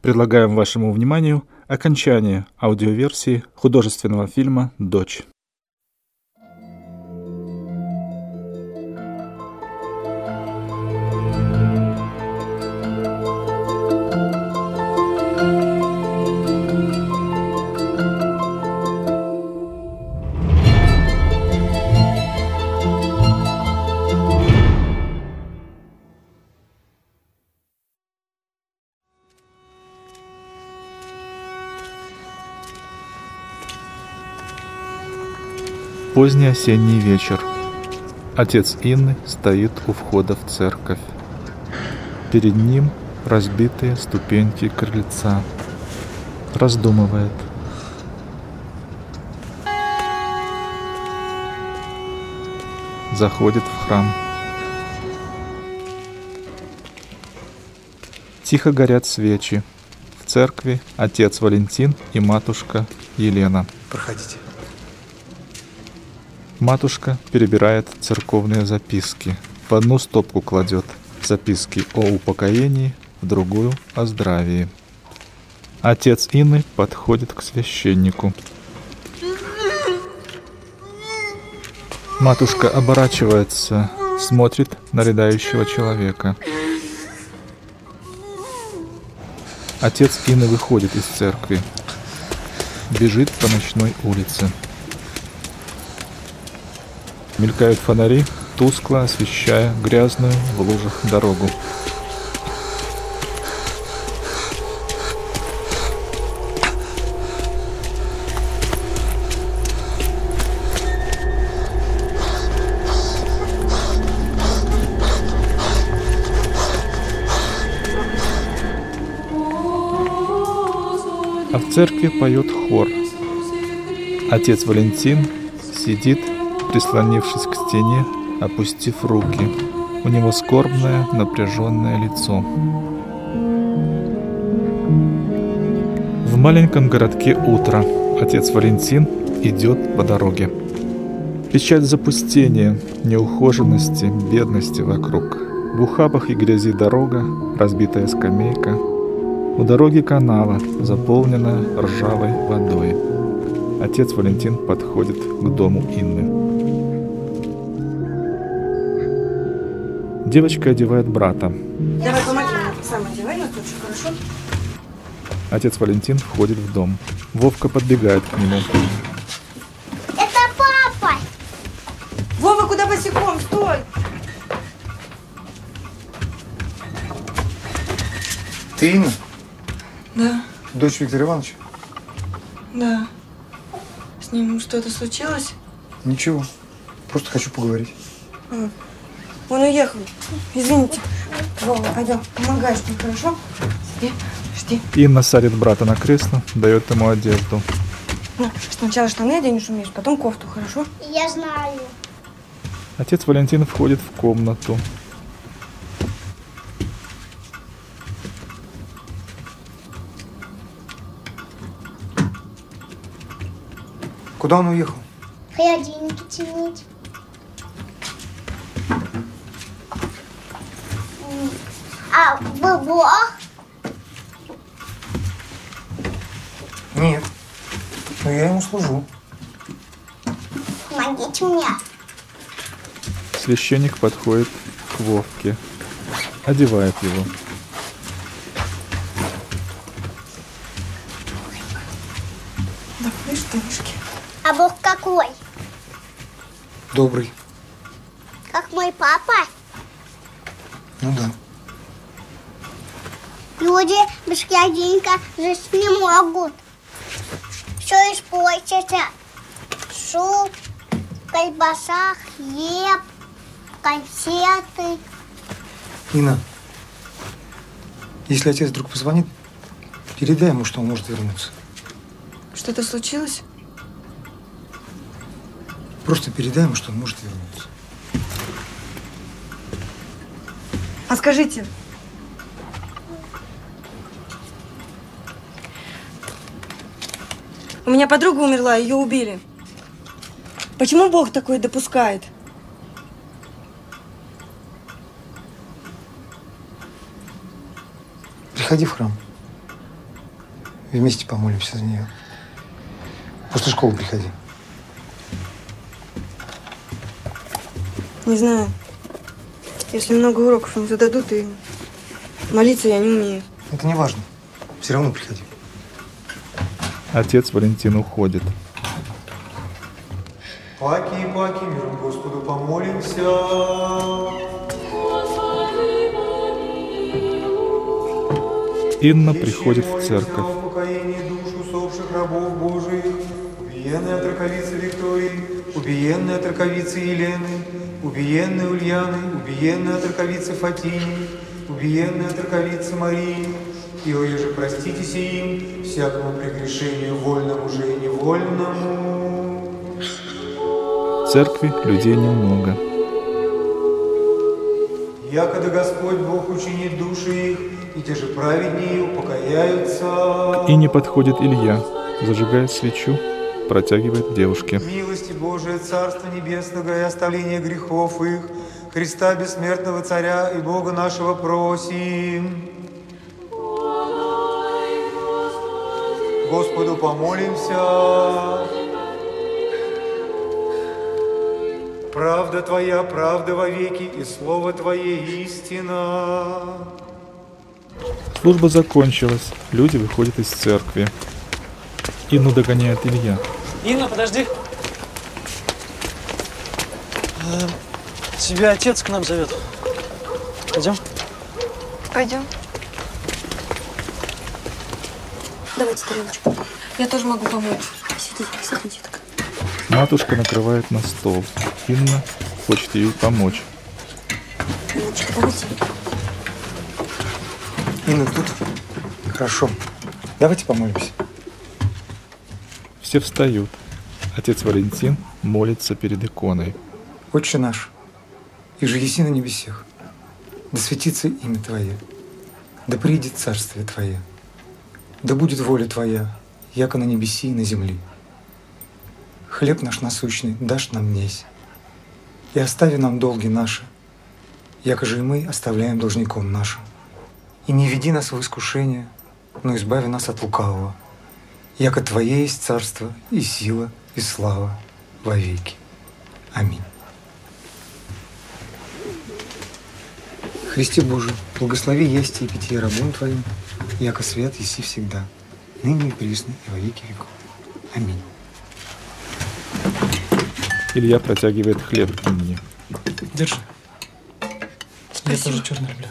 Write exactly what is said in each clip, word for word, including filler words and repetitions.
Предлагаем вашему вниманию окончание аудиоверсии художественного фильма «Дочь». Поздний осенний вечер. Отец Инны стоит у входа в церковь. Перед ним разбитые ступеньки крыльца. Раздумывает. Заходит в храм. Тихо горят свечи. В церкви отец Валентин и матушка Елена. Проходите. Матушка перебирает церковные записки. В одну стопку кладет записки о упокоении, в другую — о здравии. Отец Инны подходит к священнику. Матушка оборачивается, смотрит на рыдающего человека. Отец Инны выходит из церкви, бежит по ночной улице. Мелькают фонари, тускло освещая грязную в лужах дорогу. А в церкви поет хор. Отец Валентин сидит, прислонившись к стене, опустив руки. У него скорбное, напряженное лицо. В маленьком городке утро. Отец Валентин идет по дороге. Печаль запустения, неухоженности, бедности вокруг. В ухабах и грязи дорога, разбитая скамейка. У дороги канава, заполненная ржавой водой. Отец Валентин подходит к дому Инны. Девочка одевает брата. Давай, помоги мне, сам одевай, вот лучше, хорошо? Отец Валентин входит в дом. Вовка подбегает к нему. Это папа! Вова, куда босиком? Стой! Ты Инна? Да, Дочь Виктора Ивановича? да. С ним что-то случилось? Ничего. Просто хочу поговорить. А, он уехал. Извините. Вова, пойдем, помогаешь мне, хорошо? Жди, жди. Инна садит брата на кресло, дает ему одежду. Ну, сначала штаны оденешь, умеешь, потом кофту, хорошо? Я знаю. Отец Валентин входит в комнату. Куда он уехал? Холодильники чинить. А вы Бог? Нет. Но я ему служу. Помогите мне. Священник подходит к Вовке, одевает его. Давай штанишки. А Бог какой? Добрый. Как мой папа? Ну да. Люди без холодильника жить не могут. Все испортится. Суп, колбаса, хлеб, конфеты. Инна, если отец вдруг позвонит, передай ему, что он может вернуться. Что-то случилось? Просто передай ему, что он может вернуться. А скажите, у меня подруга умерла, ее убили. Почему Бог такое допускает? Приходи в храм. вместе помолимся за нее. После школы приходи. Не знаю. Если много уроков не зададут, и молиться я не умею. Это не важно. Все равно приходи. Отец Валентин уходит. Паки, паки, миром Господу помолимся. Инна приходит в церковь. Упокоение душ усопших рабов Божиих, убиенной от раковицы Виктории, убиенной от раковицы Елены, убиенной Ульяны, убиенной от раковицы Фатини, убиенной от раковицы Марии, и оеже проститесь им всякому прегрешению вольному же и невольному. В церкви людей немного. Якогда Господь Бог учинит души их, и те же праведнее упокояются. К Инне подходит Илья, зажигает свечу, протягивает девушке. Милости Божие, Царство Небесного и оставление грехов их, Христа Бессмертного Царя и Бога нашего просим. Господу помолимся. Правда Твоя, правда вовеки, и Слово Твое истина. Служба закончилась, люди выходят из церкви. Инну догоняет Илья. Инна, подожди. Э, тебя отец к нам зовет. Пойдем? Пойдем. Давайте тарелочку. Я тоже могу помочь. Сидите, сидите так. Матушка накрывает на стол. Инна хочет ей помочь. Инночка, давайте. Инна тут? Хорошо. Давайте помолимся. Все встают. Отец Валентин молится перед иконой. Отче наш, иже еси на небесех, да светится имя Твое, да придет царствие Твое, да будет воля Твоя, яко на небеси и на земли. Хлеб наш насущный дашь нам днесь, и остави нам долги наши, яко же и мы оставляем должником нашим. И не веди нас в искушение, но избави нас от лукавого, яко Твое есть царство и сила и слава вовеки. Аминь. Христе Божий, благослови есть и питье рабом Твоим, яко свят еси всегда, ныне и присно и во веки веков. Аминь. Илья протягивает хлеб Инне. Держи. Спасибо. Я тоже черный люблю.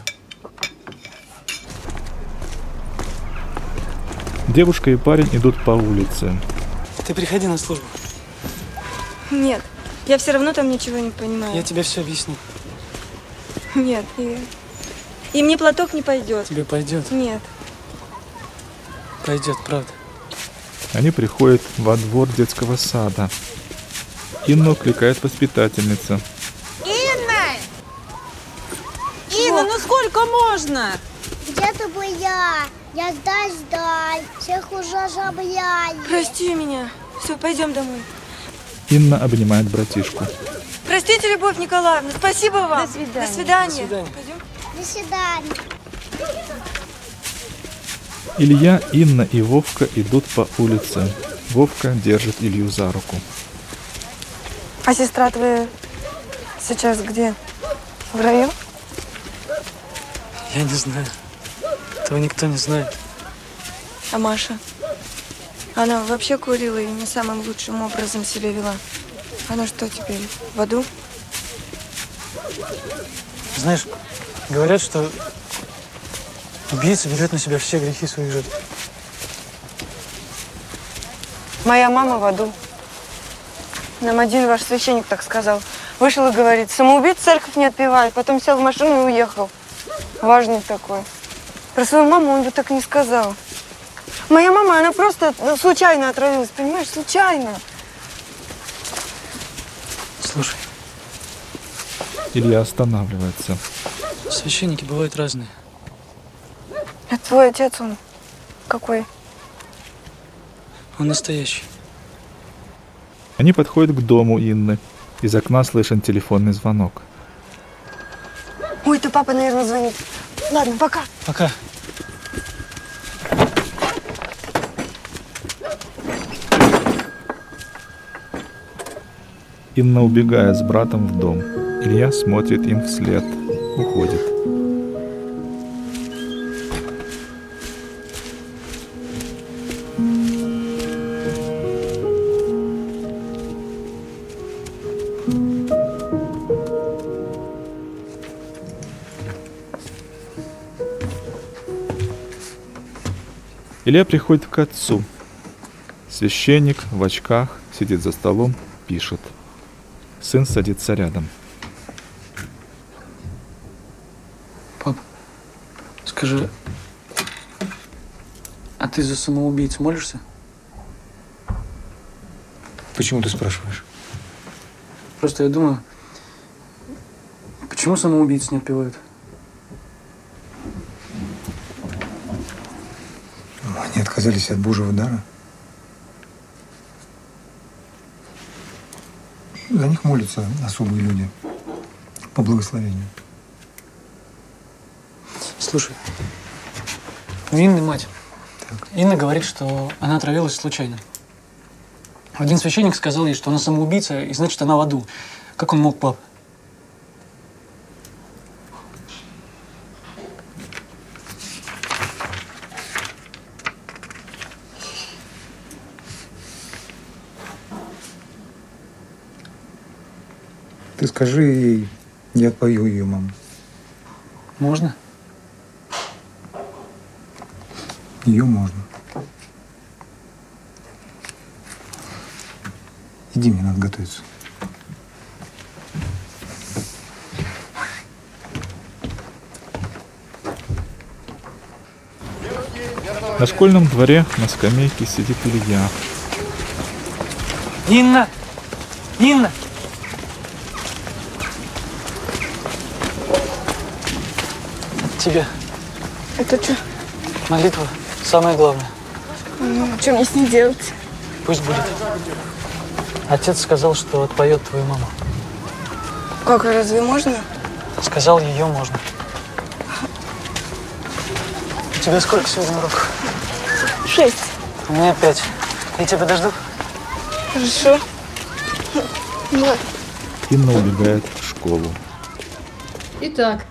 Девушка и парень идут по улице. Ты приходи на службу. Нет, я все равно там ничего не понимаю. Я тебе все объясню. Нет, и, и мне платок не пойдет. Тебе пойдет. Нет. Пойдет, правда. Они приходят во двор детского сада. Инну кликает воспитательница. Инна! Инна, ну сколько можно? Где ты была? Я сдай-сдай, всех уже забляли. Прости меня. Все, пойдем домой. Инна обнимает братишку. Простите, Любовь Николаевна, спасибо вам. До свидания. До свидания. До свидания. Пойдем. До свидания. Илья, Инна и Вовка идут по улице. Вовка держит Илью за руку. А сестра твоя сейчас где? В раю? Я не знаю. Этого никто не знает. А Маша? Она вообще курила и не самым лучшим образом себя вела. Она что теперь, в аду? Знаешь, говорят, что убийца берет на себя все грехи своих жертв. Моя мама в аду. Нам один ваш священник так сказал. Вышел и говорит, самоубийц церковь не отпевает. Потом сел в машину и уехал. Важный такой. Про свою маму он бы так не сказал. Моя мама, она просто ну, случайно отравилась, понимаешь, случайно. Слушай, Илья останавливается. священники бывают разные. Это твой отец, он какой? Он настоящий. Они подходят к дому Инны. Из окна слышен телефонный звонок. Ой, ты папа, наверное, звонит. Ладно, пока. Пока. Инна убегает с братом в дом. Илья смотрит им вслед. Уходит. Илья приходит к отцу. Священник в очках сидит за столом, пишет. Сын садится рядом. Пап, скажи, а ты за самоубийц молишься? Почему ты спрашиваешь? Просто я думаю, почему самоубийц не отпевают? Они отказались от Божьего дара. За них молятся особые люди по благословению. Слушай, у Инны мать. Так. Инна говорит, что она отравилась случайно. Один священник сказал ей, что она самоубийца, и значит, она в аду. Как он мог, пап? Ты скажи ей, я отпою ее маму. Можно? Ее можно. Иди, мне надо готовиться. На школьном дворе на скамейке сидит Илья. Инна! Инна! Тебе Это что? молитва самое главное. Ну, что мне с ней делать? Пусть будет. Отец сказал, что отпоет твою маму. Как, разве можно? Сказал, ее можно. У тебя сколько сегодня уроков? Шесть. У меня пять. Я тебя подожду. Хорошо. Ну, ладно. Инна убегает в школу. Итак,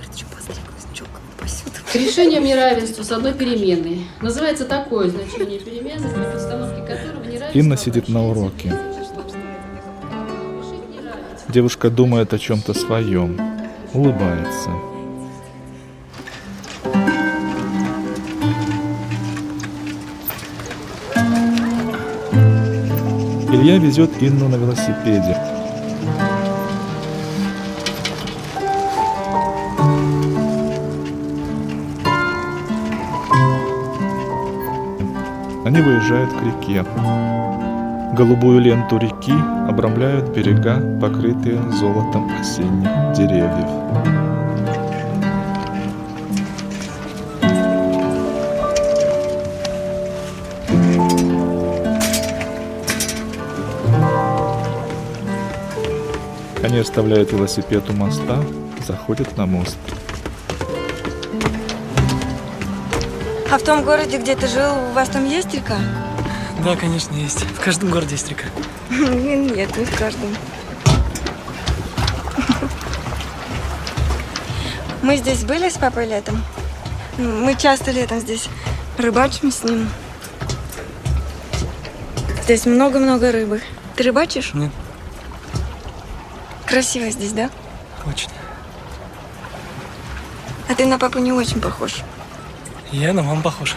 к решениям неравенства с одной переменной. Называется такое значение перемены, при подстановке которого неравенство... Инна сидит на уроке. Девушка думает о чем-то своем. Улыбается. Илья везет Инну на велосипеде. Они выезжают к реке. Голубую ленту реки обрамляют берега, покрытые золотом осенних деревьев. Они оставляют велосипед у моста, заходят на мост. А в том городе, где ты жил, у вас там есть река? Да, конечно, есть. В каждом городе есть река. Нет, не в каждом. Мы здесь были с папой летом. Мы часто летом здесь рыбачим с ним. Здесь много-много рыбы. Ты рыбачишь? Нет. Красиво здесь, да? Очень. А ты на папу не очень похож. Я на маму похож.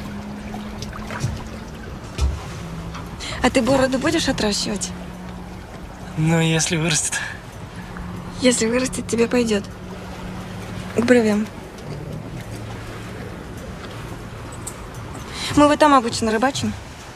А ты бороду будешь отращивать? Ну, если вырастет. Если вырастет, тебе пойдет. К бровям. Мы вот там обычно рыбачим.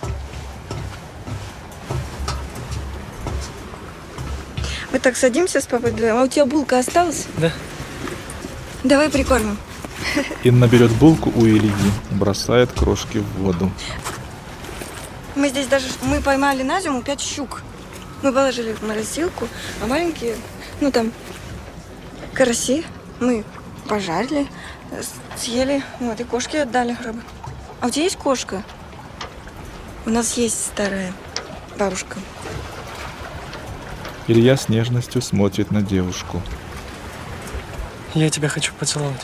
Мы так садимся с папой вдвоем. А у тебя булка осталась? Да. Давай прикормим. Инна берет булку у Ильи, бросает крошки в воду. Мы здесь даже, мы поймали на зиму пять щук. Мы положили их в морозилку, а маленькие, ну там, караси мы пожарили, съели, вот, и кошке отдали рыбы. А у тебя есть кошка? У нас есть старая бабушка. Илья с нежностью смотрит на девушку. Я тебя хочу поцеловать.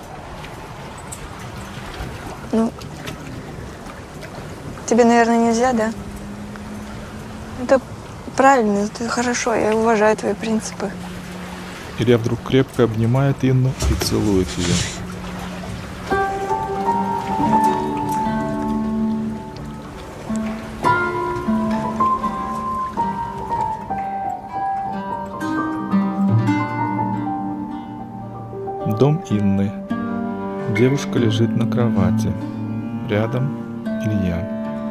Ну, тебе, наверное, нельзя, да? Это правильно, это хорошо, я уважаю твои принципы. Илья вдруг крепко обнимает Инну и целует ее. Дом Инны. Девушка лежит на кровати. Рядом Илья.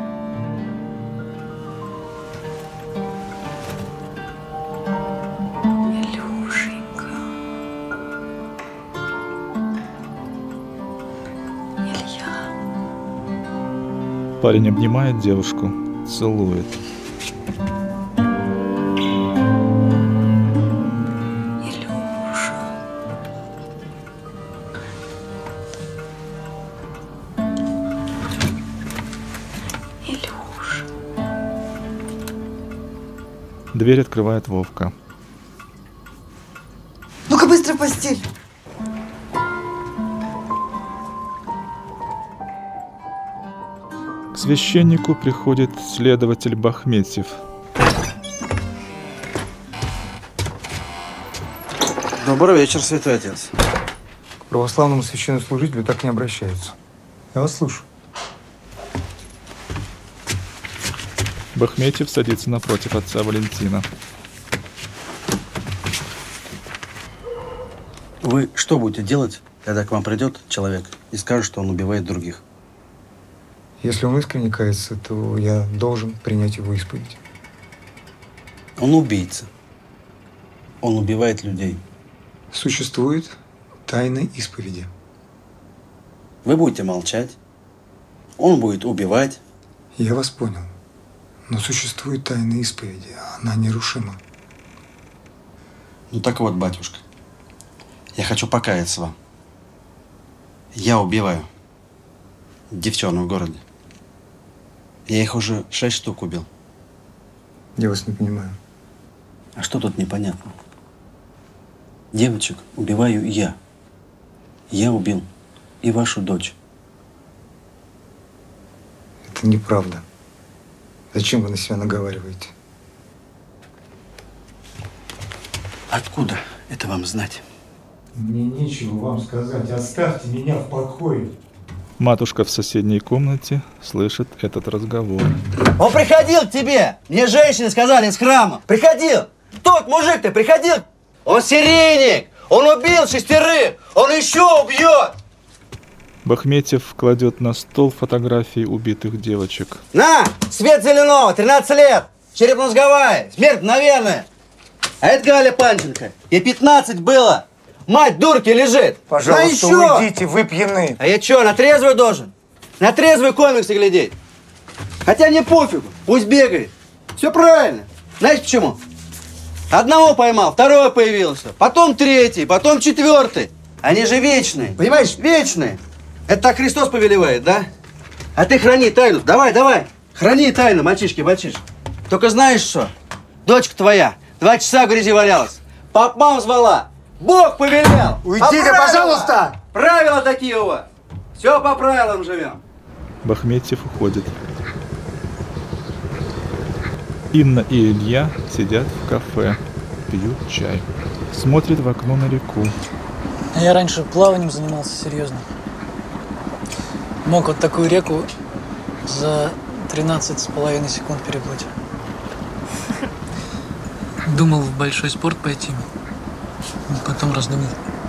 Илюшенька. Илья. Парень обнимает девушку, целует. Дверь открывает Вовка. Ну-ка быстро в постель. К священнику приходит следователь Бахметьев. Добрый вечер, святой отец. К православному священнослужителю так не обращаются. Я вас слушаю. Бахметьев садится напротив отца Валентина. Вы что будете делать, когда к вам придет человек и скажет, что он убивает других? Если он искренне кается, то я должен принять его исповедь. Он убийца. Он убивает людей. Существует тайна исповеди. Вы будете молчать. Он будет убивать. Я вас понял. Но существует тайна исповеди. Она нерушима. Ну так вот, батюшка. Я хочу покаяться вам. Я убиваю девчонок в городе. Я их уже шесть штук убил. Я вас не понимаю. А что тут непонятно? Девочек убиваю я. Я убил и вашу дочь. Это неправда. Зачем вы на себя наговариваете? Откуда это вам знать? Мне нечего вам сказать. Оставьте меня в покое. Матушка в соседней комнате слышит этот разговор. Он приходил к тебе. Мне женщины сказали из храма. Приходил. Тот мужик-то приходил. Он серийник. Он убил шестерых. Он еще убьет. Бахметьев кладет на стол фотографии убитых девочек. На, Свет Зеленого, тринадцать лет. Черепно-мозговая. Смерть, наверное. А это Галя Панченко. Ей пятнадцать было. Мать дурки лежит. Пожалуйста, еще. уйдите, вы пьяны. А я что, на трезвую должен? На трезвый комиксы глядеть. Хотя не пофигу, пусть бегает. Все правильно. Знаете почему? Одного поймал, второй появился, потом третий, потом четвертый. Они же вечные, понимаешь, вечные. Это так Христос повелевает, да? А ты храни тайну, давай, давай. Храни тайну, мальчишки, мальчишки. Только знаешь что? Дочка твоя два часа в грязи валялась. Пап мам звала. Бог повелел. Уйдите, По пожалуйста. Правила такие у вас. Все по правилам живем. Бахметьев уходит. Инна и Илья сидят в кафе, пьют чай, смотрят в окно на реку. Я раньше плаванием занимался серьезно. Мог вот такую реку за тринадцать с половиной секунд переплыть. Думал в большой спорт пойти, но потом раздумал.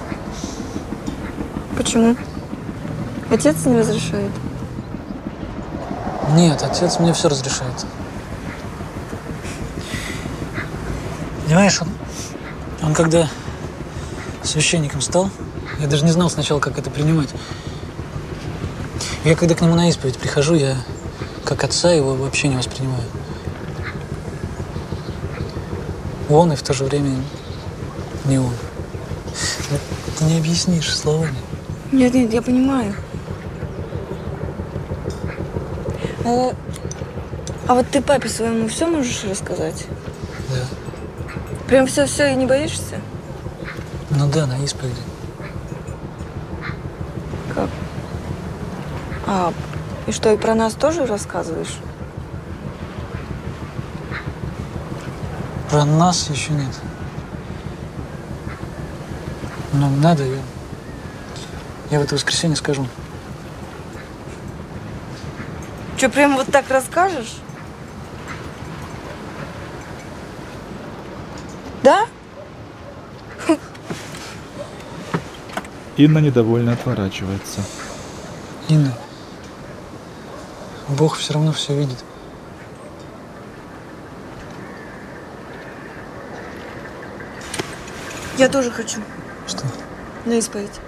Почему? Отец не разрешает? Нет, отец мне все разрешает. Понимаешь, он, он когда священником стал, я даже не знал сначала, как это принимать. Я когда к нему на исповедь прихожу, я как отца его вообще не воспринимаю. Он и в то же время не он. Ты не объяснишь словами. Нет, нет, я понимаю. А, а вот ты папе своему все можешь рассказать? Да. Прям все-все и не боишься? Ну да, на исповеди. Как? А, и что, и про нас тоже рассказываешь? Про нас еще нет. Но надо, я, я в это воскресенье скажу. Че, прям вот так расскажешь? Да? Инна недовольно отворачивается. Инна, Бог все равно все видит. Я тоже хочу. Что? На исповедь.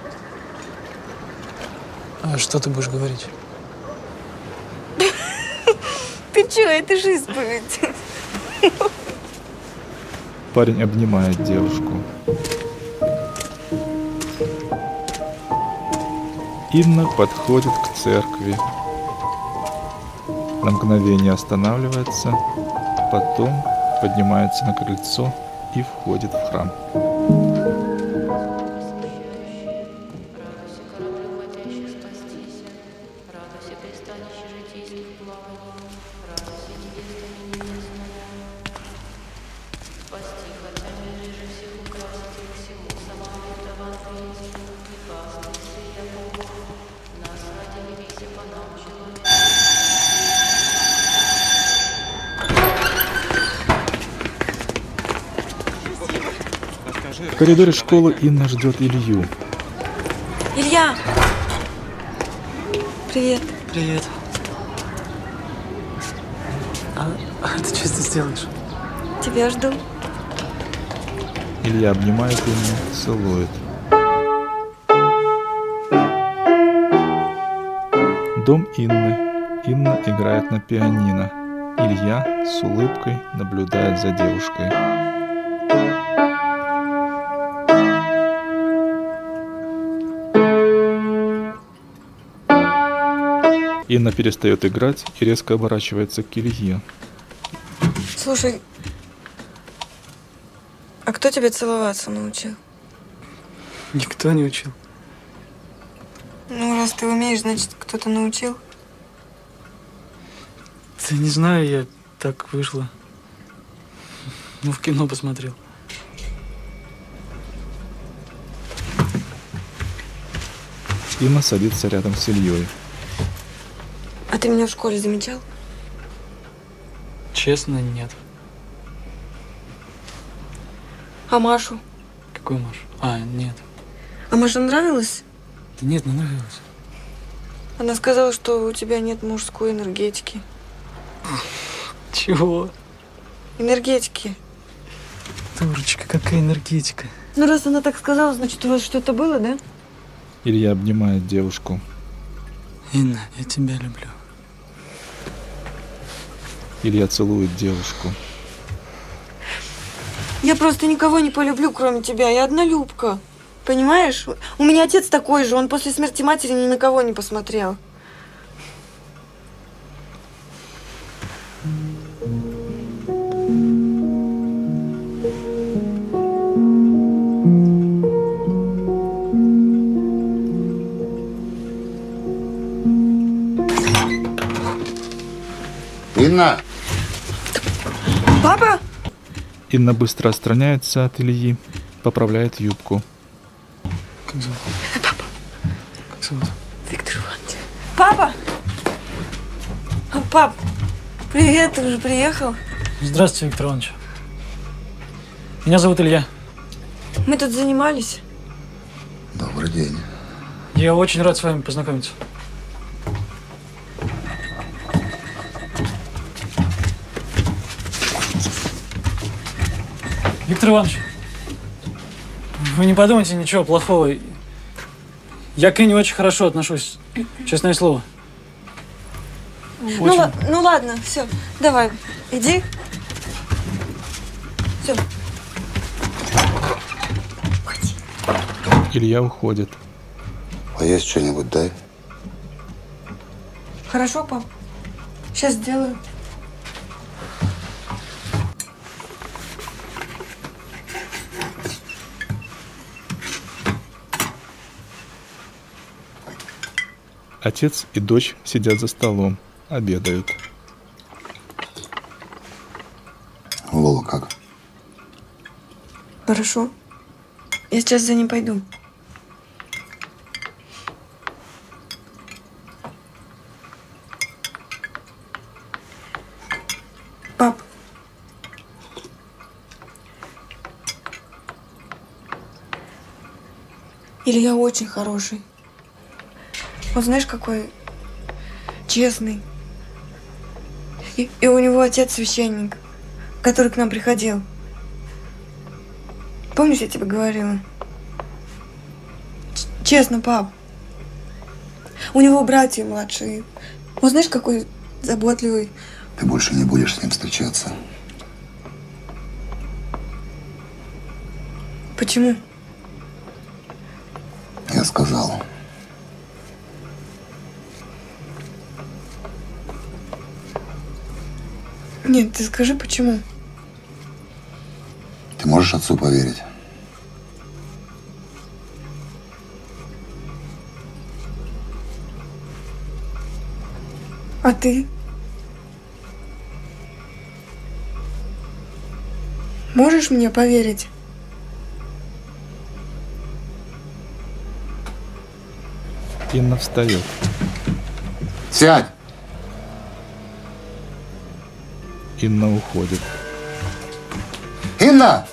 А что ты будешь говорить? Ты че, это же исповедь. Парень обнимает девушку. Инна подходит к церкви. На мгновение останавливается, потом поднимается на крыльцо и входит в храм. В коридоре школы Инна ждет Илью. Илья! Привет. Привет. А, а ты что здесь делаешь? Тебя жду. Илья обнимает Инну, целует. Дом Инны. Инна играет на пианино. Илья с улыбкой наблюдает за девушкой. Инна перестает играть и резко оборачивается к Илье. Слушай, а кто тебя целоваться научил? Никто не учил. Ну, раз ты умеешь, значит, кто-то научил. Да не знаю, я так вышло. Ну, в кино посмотрел. Инна садится рядом с Ильей. А ты меня в школе замечал? Честно, нет. А Машу? Какую Машу? А, нет. А Маша нравилась? Да нет, не нравилось. Она сказала, что у тебя нет мужской энергетики. Чего? Энергетики. Дурочка, какая энергетика. Ну, раз она так сказала, значит, у вас что-то было, да? Илья обнимает девушку. Инна, я тебя люблю. Илья целует девушку. Я просто никого не полюблю, кроме тебя. Я однолюбка. Понимаешь? У меня отец такой же. Он после смерти матери ни на кого не посмотрел. Инна! Папа? Инна быстро отстраняется от Ильи, поправляет юбку. Как зовут? Папа. Как зовут? Виктор Иванович. Папа! А, пап, привет, ты уже приехал? Здравствуйте, Виктор Иванович. Меня зовут Илья. Мы тут занимались. Добрый день. Я очень рад с вами познакомиться. Виктор Иванович, вы не подумайте ничего плохого. Я к Ине очень хорошо отношусь, честное слово. Ну, Очень. ла- ну ладно, все, давай, иди. Все. Илья уходит. Поесть что-нибудь дай. Хорошо, пап. Сейчас сделаю. Отец и дочь сидят за столом, обедают. Вова как? Хорошо. Я сейчас за ним пойду. Пап. Илья очень хороший. Он знаешь, какой честный. И, и у него отец священник, который к нам приходил. Помнишь, я тебе говорила? Ч- честно, пап. У него братья младшие. Он знаешь, какой заботливый. Ты больше не будешь с ним встречаться. Почему? Я сказал. Нет, ты скажи, почему? Ты можешь отцу поверить? А ты? Можешь мне поверить? Инна встает. Сядь! Инна уходит. Инна!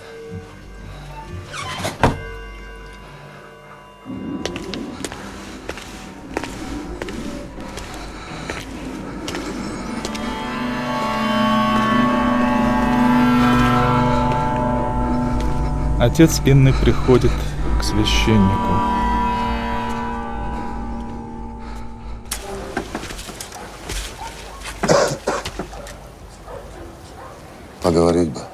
Отец Инны приходит к священнику. Поговорить бы.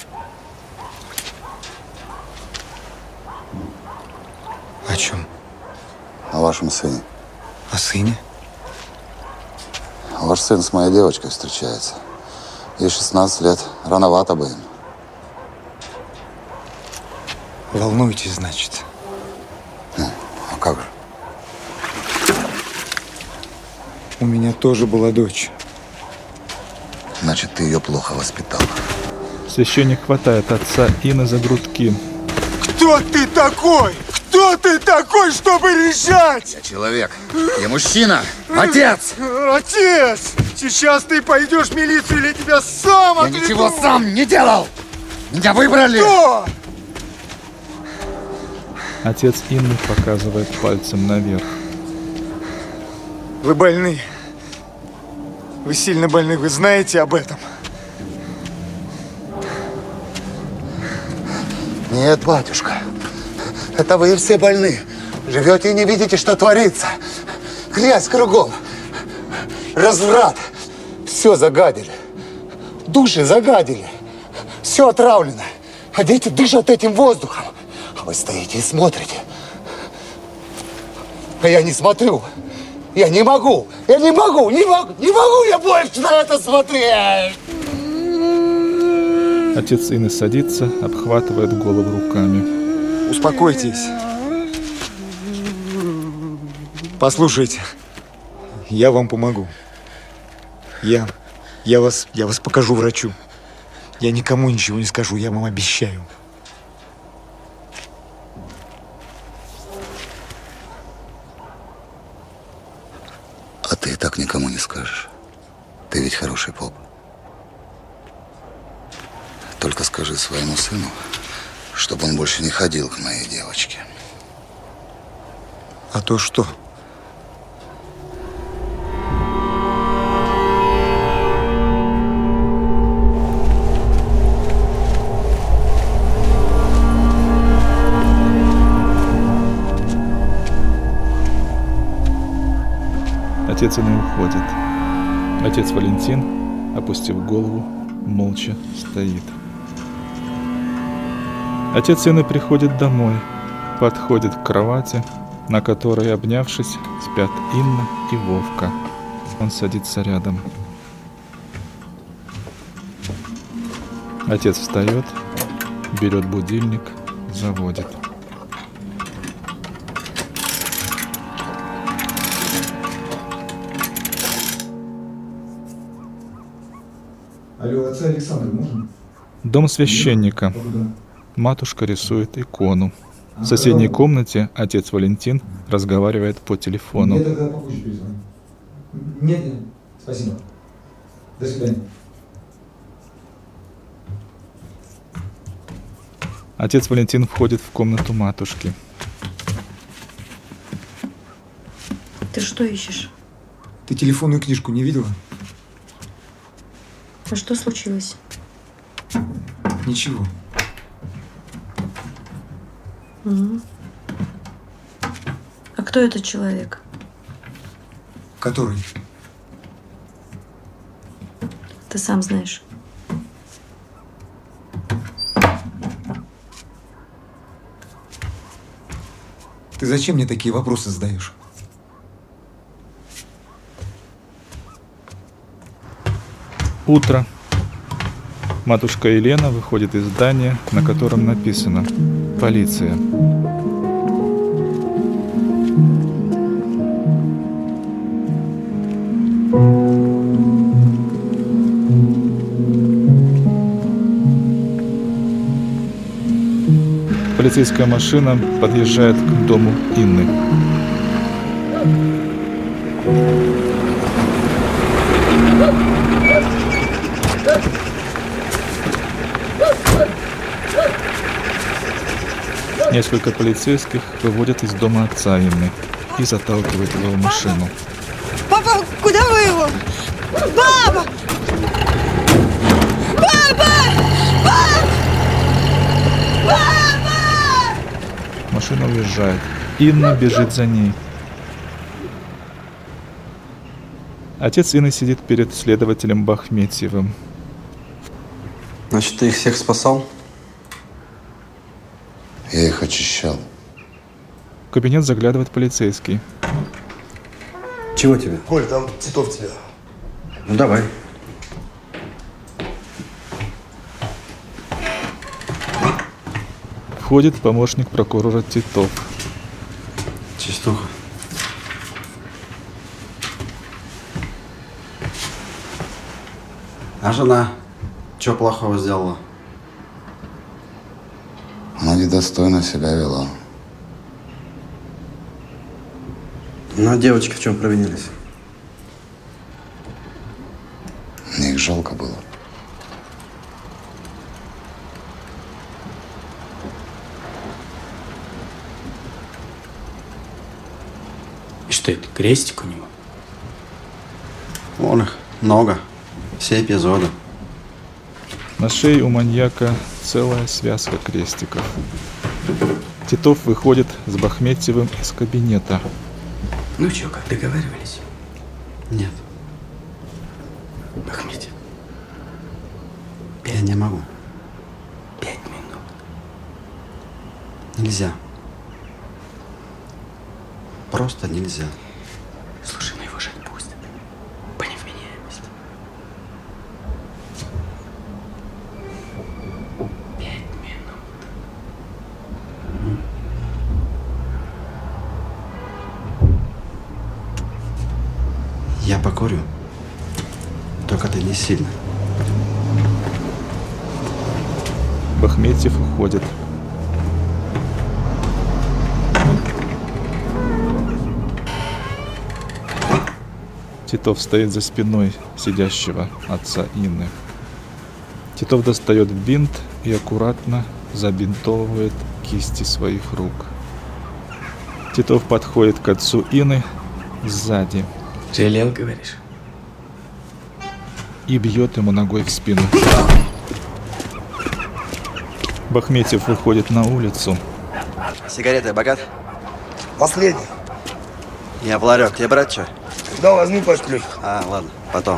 О чем? О вашем сыне. О сыне? Ваш сын с моей девочкой встречается. Ей шестнадцать лет. Рановато бы им. Волнуетесь, значит? Ну, а как же? У меня тоже была дочь. Значит, ты ее плохо воспитал. Священник хватает отца Инны за грудки. Кто ты такой? Кто ты такой, чтобы решать? Я человек. Я мужчина. Отец! Отец! Сейчас ты пойдешь в милицию или тебя сам Я отведут? ничего сам не делал! Меня выбрали! Кто? Отец Инны показывает пальцем наверх. Вы больны. Вы сильно больны, вы знаете об этом? Нет, батюшка. Это вы все больны. Живете и не видите, что творится. Грязь кругом. Разврат. Все загадили. Души загадили. Все отравлено. А дети дышат этим воздухом. А вы стоите и смотрите. А я не смотрю. Я не могу. Я не могу. Не могу. Не могу я больше на это смотреть. Отец Инны садится, обхватывает голову руками. Успокойтесь. Послушайте, я вам помогу. Я, я вас, я вас покажу врачу. Я никому ничего не скажу, я вам обещаю. А ты и так никому не скажешь. Ты ведь хороший поп. Только скажи своему сыну, чтобы он больше не ходил к моей девочке. А то что? Отец Инны уходит. Отец Валентин, опустив голову, молча стоит. Отец Инны приходит домой, подходит к кровати, на которой, обнявшись, спят Инна и Вовка. Он садится рядом. Отец встает, берет будильник, заводит. Алло, отца Александра можно? Дом священника. Матушка рисует икону. В соседней комнате отец Валентин разговаривает по телефону. Я тогда попозже перезвоню. Нет, нет, спасибо. До свидания. Отец Валентин входит в комнату матушки. Ты что ищешь? Ты телефонную книжку не видела? А что случилось? Ничего. Угу. А кто этот человек? Который? Ты сам знаешь. Ты зачем мне такие вопросы задаешь? Утро. Матушка Елена выходит из здания, на котором написано «Полиция». Полицейская машина подъезжает к дому Инны. Несколько полицейских выводят из дома отца Инны и заталкивают его в машину. Папа, куда вы его? Папа! Папа! Папа! Папа! Машина уезжает. Инна бежит за ней. Отец Инны сидит перед следователем Бахметьевым. Значит, ты их всех спасал? Я их очищал. В кабинет заглядывает полицейский. Чего тебе? Коль, там Титов тебя. Ну давай. Входит помощник прокурора Титов. Чистуха. А жена что плохого сделала? Она недостойно себя вела. Ну, а девочки в чем провинились? Мне их жалко было. И что это, крестик у него? Вон их много. Все эпизоды. На шее у маньяка целая связка крестиков. Титов выходит с Бахметьевым из кабинета. Ну что, как договаривались? Нет. Бахметьев. Я не могу. Пять минут. Нельзя. Просто нельзя. Слушай, ну его же отпустят. По невменяемости. Пять минут. Я покурю. Только ты не сильно. Бахметьев уходит. Титов стоит за спиной сидящего отца Инны. Титов достает бинт и аккуратно забинтовывает кисти своих рук. Титов подходит к отцу Инны сзади. Жалел, говоришь? И бьет ему ногой в спину. Бахметьев выходит на улицу. Сигареты богат? Последний. Я в ларек. Тебе брать что? Да, возьми пошплюй. А, ладно, потом.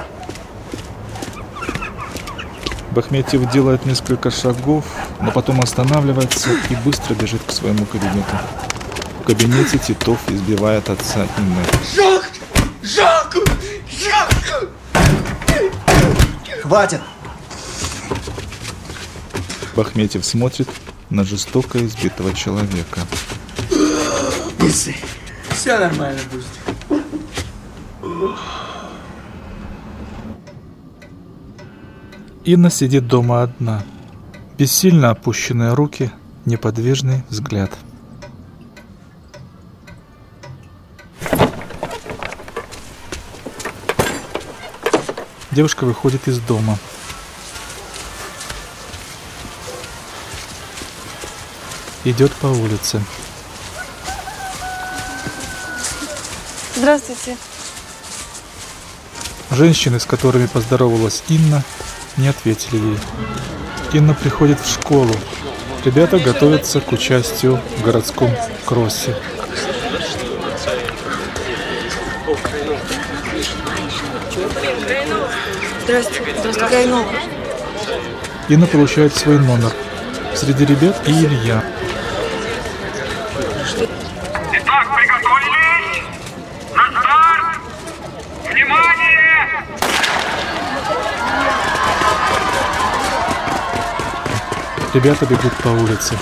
Бахметьев делает несколько шагов, но потом останавливается и быстро бежит к своему кабинету. В кабинете Титов избивает отца Инны. Жак! Жак! Жак! Хватит! Бахметьев смотрит на жестоко избитого человека. Не ссы. Все нормально будет. Инна сидит дома одна. Бессильно опущенные руки, неподвижный взгляд. Девушка выходит из дома. Идет по улице. Здравствуйте. Женщины, с которыми поздоровалась Инна, не ответили ей. Инна приходит в школу. Ребята готовятся к участию в городском кроссе. Здравствуйте. Здравствуйте, Гайнова. Инна получает свой номер. Среди ребят и Илья. Итак, приготовились! На старт! Внимание! Ребята бегут по улице.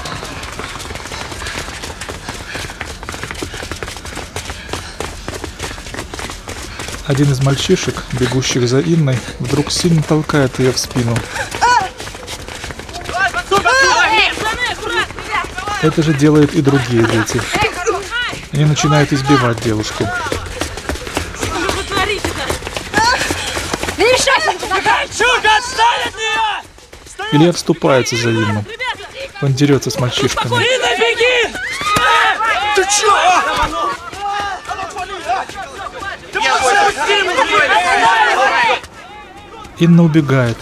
Один из мальчишек, бегущих за Инной, вдруг сильно толкает ее в спину. Это же делают и другие дети. Они начинают избивать девушку. Илья вступается за Инну. Он дерется с мальчишками. Инна, беги! Ты чё? Инна убегает.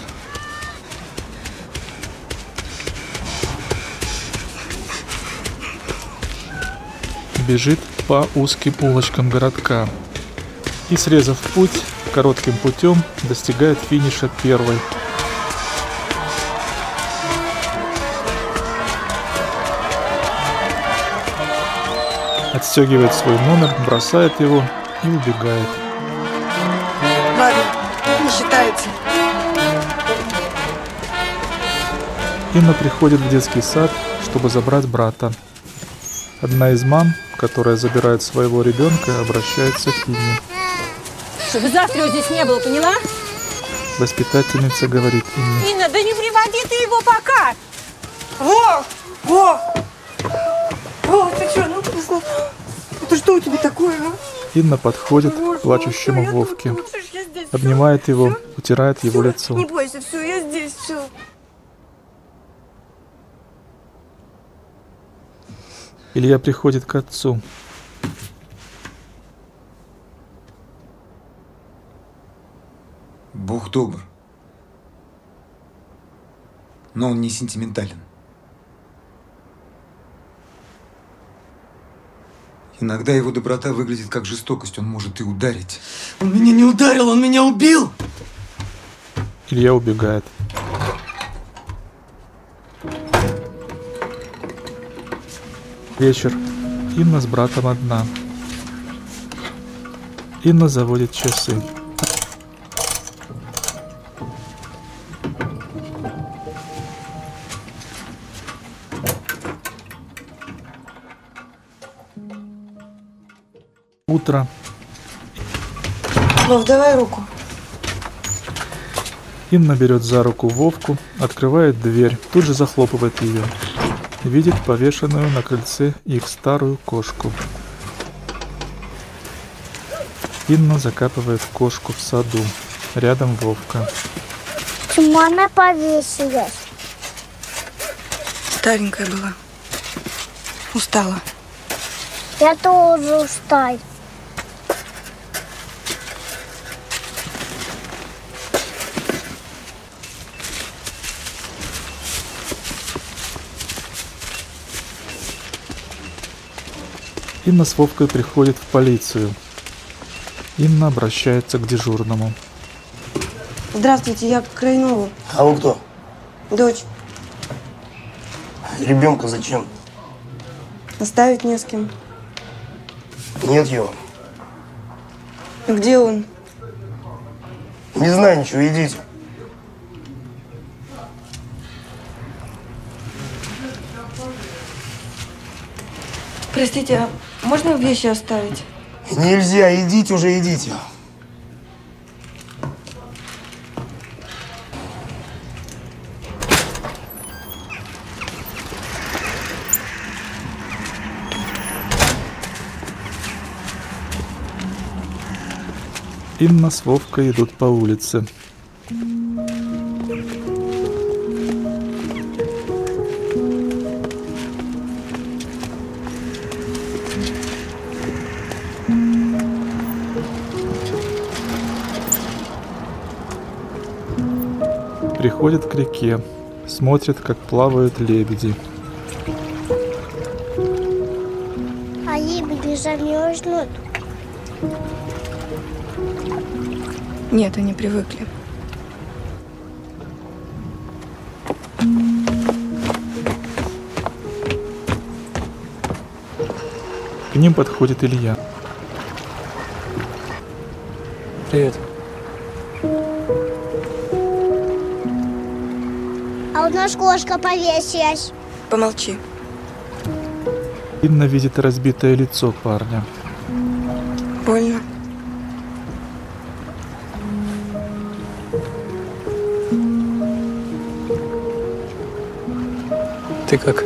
Бежит по узким улочкам городка и, срезав путь, коротким путем достигает финиша первой. Отстегивает свой номер, бросает его и убегает. Ладно, не считается. Инна приходит в детский сад, чтобы забрать брата. Одна из мам, которая забирает своего ребенка, обращается к Инне. Чтобы завтра его здесь не было, поняла? Воспитательница говорит Инне. Инна, да не приводи ты его пока! Вов! Вов! Вов, ты что, ну просто... Это что у тебя такое, а? Инна подходит к плачущему Вовке, обнимает его, утирает его лицо. Не бойся, все, я здесь, все. Илья приходит к отцу. Бог добр, но он не сентиментален. Иногда его доброта выглядит как жестокость, он может и ударить. Он меня не ударил, он меня убил! Илья убегает. Вечер. Инна с братом одна. Инна заводит часы. Утро. Вов, давай руку. Инна берет за руку Вовку, открывает дверь, тут же захлопывает ее. Видит повешенную на крыльце их старую кошку. Инна закапывает кошку в саду. Рядом Вовка. Почему она повесилась? Старенькая была. Устала. Я тоже устал. Инна с Вовкой приходит в полицию. Инна обращается к дежурному. Здравствуйте, я Крайнова. А вы кто? Дочь. Ребенка зачем? Оставить не с кем. Нет его. Где он? Не знаю ничего, идите. Простите, а можно вещи оставить? Нельзя, идите уже, идите. Инна с Вовкой идут по улице. Приходят к реке, смотрят, как плавают лебеди. А лебеди замерзнут? Нет, они привыкли. К ним подходит Илья. Привет. А у нас кошка повесилась. Помолчи. Инна видит разбитое лицо парня. Больно. Ты как?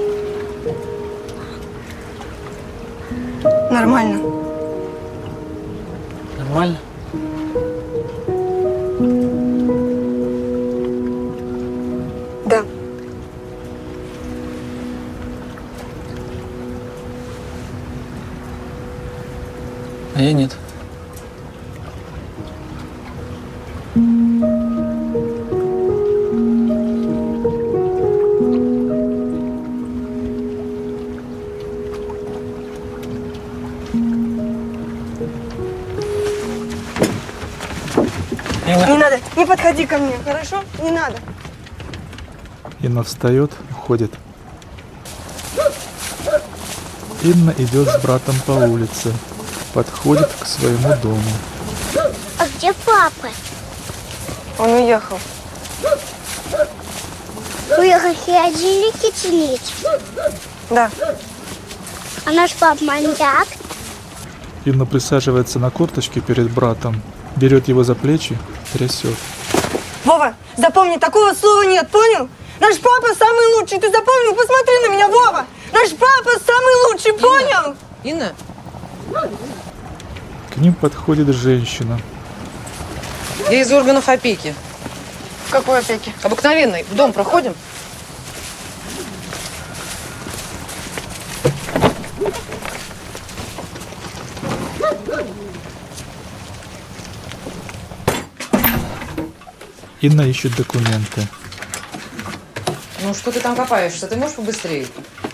Нормально. Нормально? Да. А я нет. Не надо, не подходи ко мне, хорошо? Не надо. Инна встает, уходит. Инна идет с братом по улице, подходит к своему дому. А где папа? Он уехал. Уехал в холодильнике чинить? Да. А наш пап маньяк? Инна присаживается на корточки перед братом, берет его за плечи, трясет. Вова, запомни, такого слова нет, понял? Наш папа самый лучший, ты запомнил? Посмотри на меня, Вова! Наш папа самый лучший, понял? Инна? К ним подходит женщина. Я из органов опеки. В какой опеке? Обыкновенной. В дом проходим? Инна ищет документы. Ну, что ты там копаешься? Ты можешь побыстрее?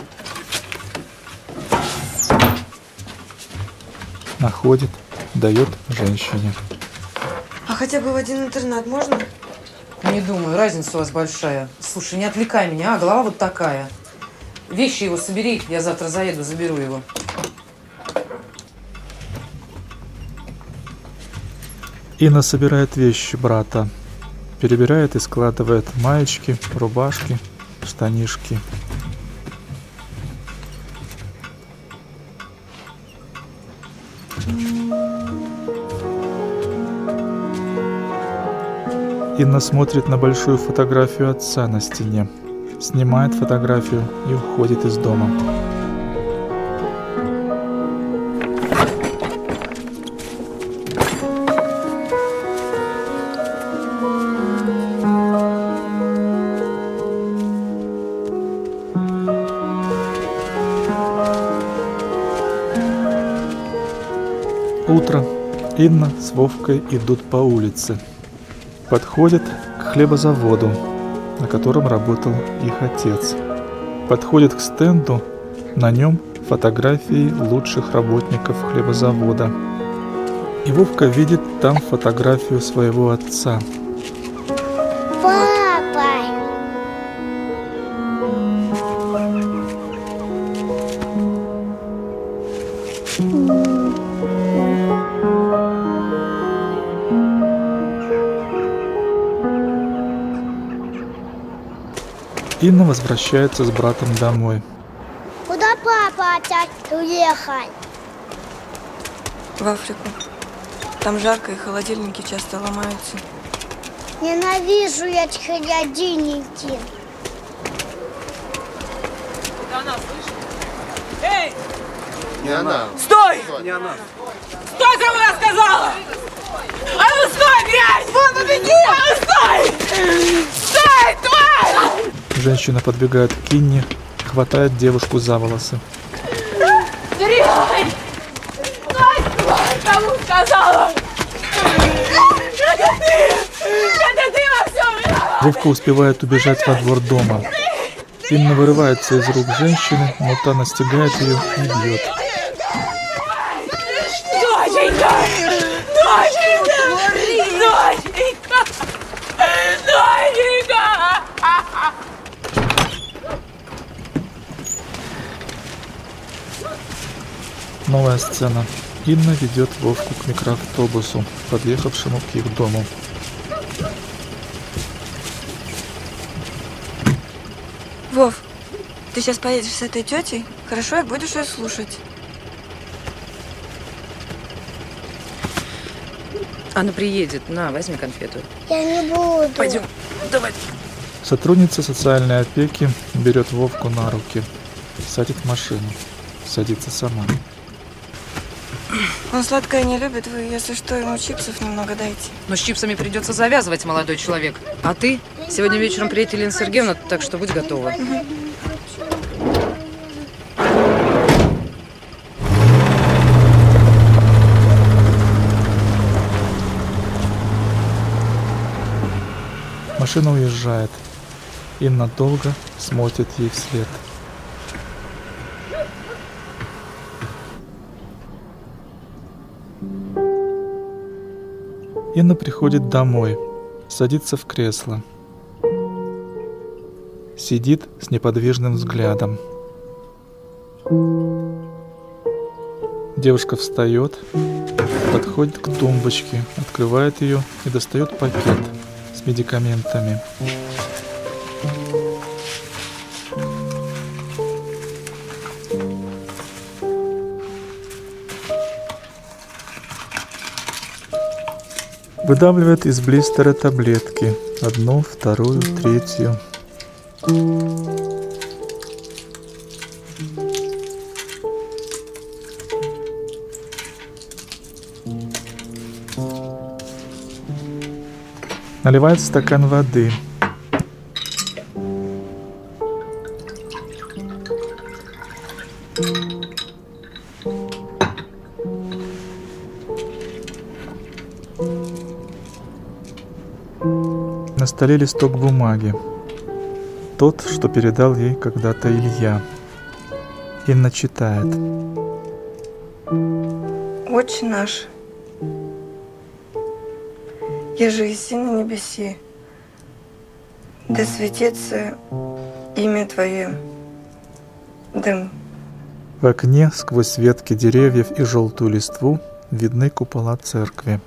Находит, дает женщине. А хотя бы в один интернат можно? Не думаю, разница у вас большая. Слушай, не отвлекай меня, а голова вот такая. Вещи его собери, я завтра заеду, заберу его. Инна собирает вещи брата. Перебирает и складывает маечки, рубашки, штанишки. Инна смотрит на большую фотографию отца на стене, снимает фотографию и уходит из дома. Утро. Инна с Вовкой идут по улице. Подходят к хлебозаводу, на котором работал их отец. Подходят к стенду, на нем фотографии лучших работников хлебозавода. И Вовка видит там фотографию своего отца. Папа! Инна возвращается с братом домой. Куда папа опять уехал? В Африку. Там жарко и холодильники часто ломаются. Ненавижу эти холодильники. Это она, слышишь? Эй! Не она. Стой! Не она. Стой, кому я сказала! А ну Стой, грязь! Вон, побеги! Стой! Стой, тварь! Женщина подбегает к Инне, хватает девушку за волосы. Дрянь! Стой, тварь! Кому сказала? Это ты! Это ты во всем виноват! Вовка успевает убежать во двор дома. Инна вырывается из рук женщины, но та настигает ее и бьет. Доченька! Доченька! Доченька! Доченька! Новая сцена. Инна ведет Вовку к микроавтобусу, подъехавшему к их дому. Вов, ты сейчас поедешь с этой тетей, хорошо, и будешь ее слушать. Она приедет. На, возьми конфету. Я не буду. Пойдем. Давай. Сотрудница социальной опеки берет Вовку на руки, садит в машину, садится сама. Он сладкое не любит, вы, если что, ему чипсов немного дайте. Но с чипсами придется завязывать, молодой человек. А ты? Сегодня вечером приедет Елена Сергеевна, так что будь готова. Угу. Машина уезжает. Инна долго смотрит ей вслед. Инна приходит домой, садится в кресло. Сидит с неподвижным взглядом. Девушка встает, подходит к тумбочке, открывает ее и достает пакет с медикаментами. Выдавливает из блистера таблетки. Одну, вторую, третью. Наливает стакан воды. На столе листок бумаги. Тот, что передал ей когда-то Илья. Инна читает. Отче наш, еже еси на небеси, да светится имя Твое. Да. В окне сквозь ветки деревьев и желтую листву видны купола церкви.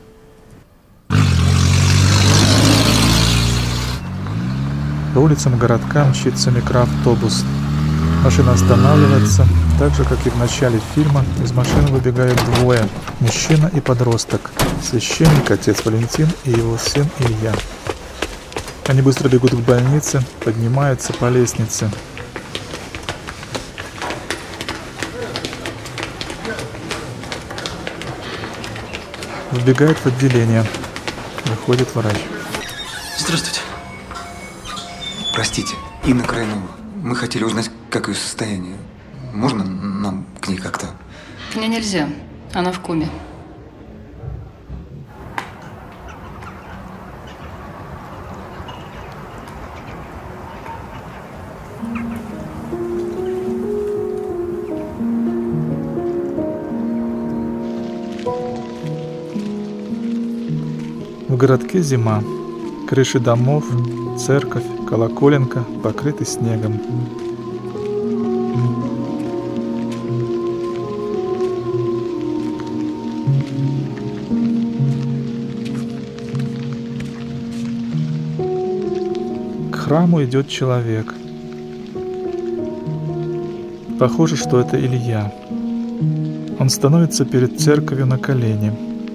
По улицам городка мчится микроавтобус. Машина останавливается. Так же, как и в начале фильма, из машины выбегают двое. Мужчина и подросток. Священник, отец Валентин и его сын Илья. Они быстро бегут к больнице, поднимаются по лестнице. Вбегает в отделение. Выходит врач. Здравствуйте. Простите, Инна Крайнова. Мы хотели узнать, как ее состояние. Можно нам к ней как-то? Мне нельзя. Она в коме. В городке зима. Крыши домов, церковь, колоколенка покрыты снегом. К храму идет человек. Похоже, что это Илья. Он становится перед церковью на колени.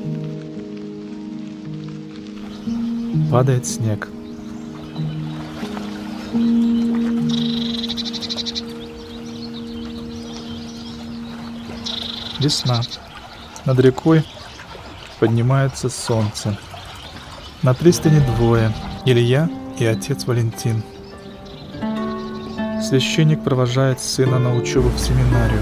Падает снег. Весна. Над рекой поднимается солнце. На пристани двое – Илья и отец Валентин. Священник провожает сына на учебу в семинарию.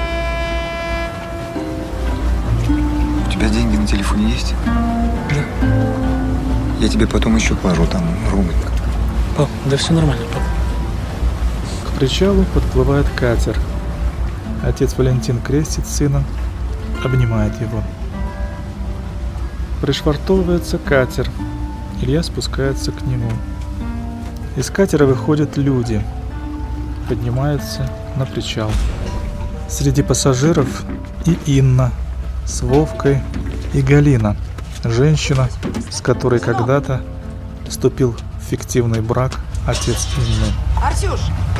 У тебя деньги на телефоне есть? Да. Я тебе потом еще положу, там рублик. Пап, да все нормально, пап. К причалу подплывает катер. Отец Валентин крестит сына, обнимает его. Пришвартовывается катер. Илья спускается к нему. Из катера выходят люди. Поднимаются на причал. Среди пассажиров и Инна с Вовкой и Галина, женщина, с которой когда-то вступил в фиктивный брак отец Инны. Артюш!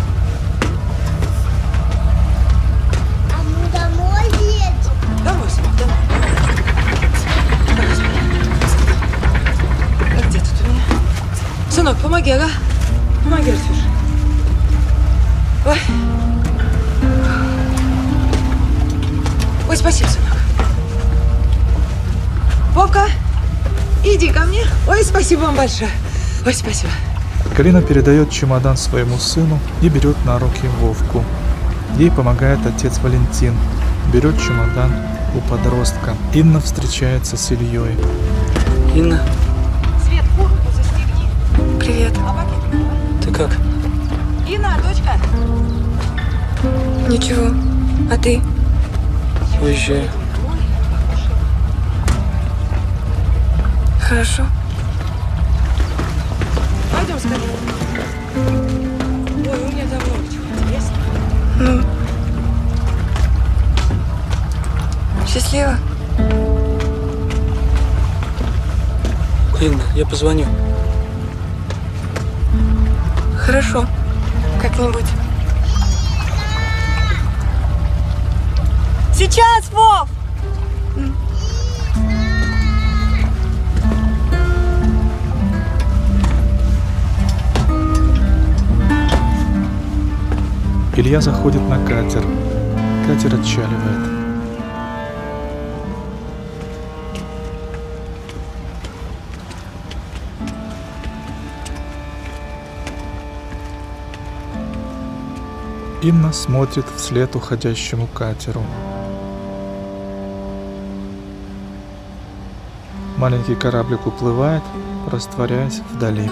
А мы домой едем? Домой, сынок, домой. А где тут у меня? Сынок, помоги, ага. Помоги, Артюш. Ой. Ой, спасибо, сынок. Вовка, иди ко мне. Ой, спасибо вам большое. Ой, спасибо. Галина передает чемодан своему сыну и берет на руки Вовку. Ей помогает отец Валентин. Берет чемодан у подростка. Инна встречается с Ильей. Инна, Свет, куртку застегни. Привет. А пакет? ты как? Инна, дочка. Ничего. А ты? Уезжаю. Хорошо. Пойдем скорее. Ой, у меня там много чего интересного. Ну. Счастливо? Инна, я позвоню. Хорошо. Как-нибудь. Сейчас, Вов! Илья заходит на катер. Катер отчаливает. Инна смотрит вслед уходящему катеру. Маленький кораблик уплывает, растворяясь вдали.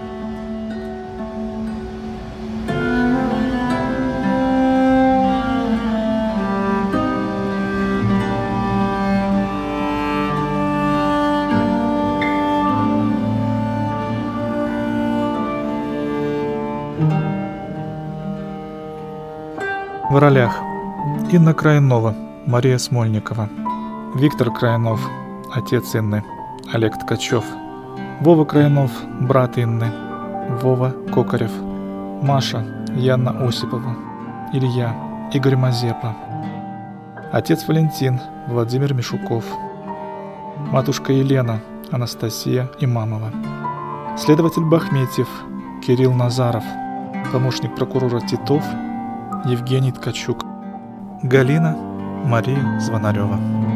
В ролях: Инна Краинова, Мария Смольникова, Виктор Краинов, отец Инны, Олег Ткачев, Вова Краинов, брат Инны, Вова Кокарев, Маша, Яна Осипова, Илья, Игорь Мазепа, отец Валентин, Владимир Мишуков, матушка Елена, Анастасия Имамова, следователь Бахметьев, Кирилл Назаров, помощник прокурора Титов, Евгений Ткачук, Галина, Мария Звонарева.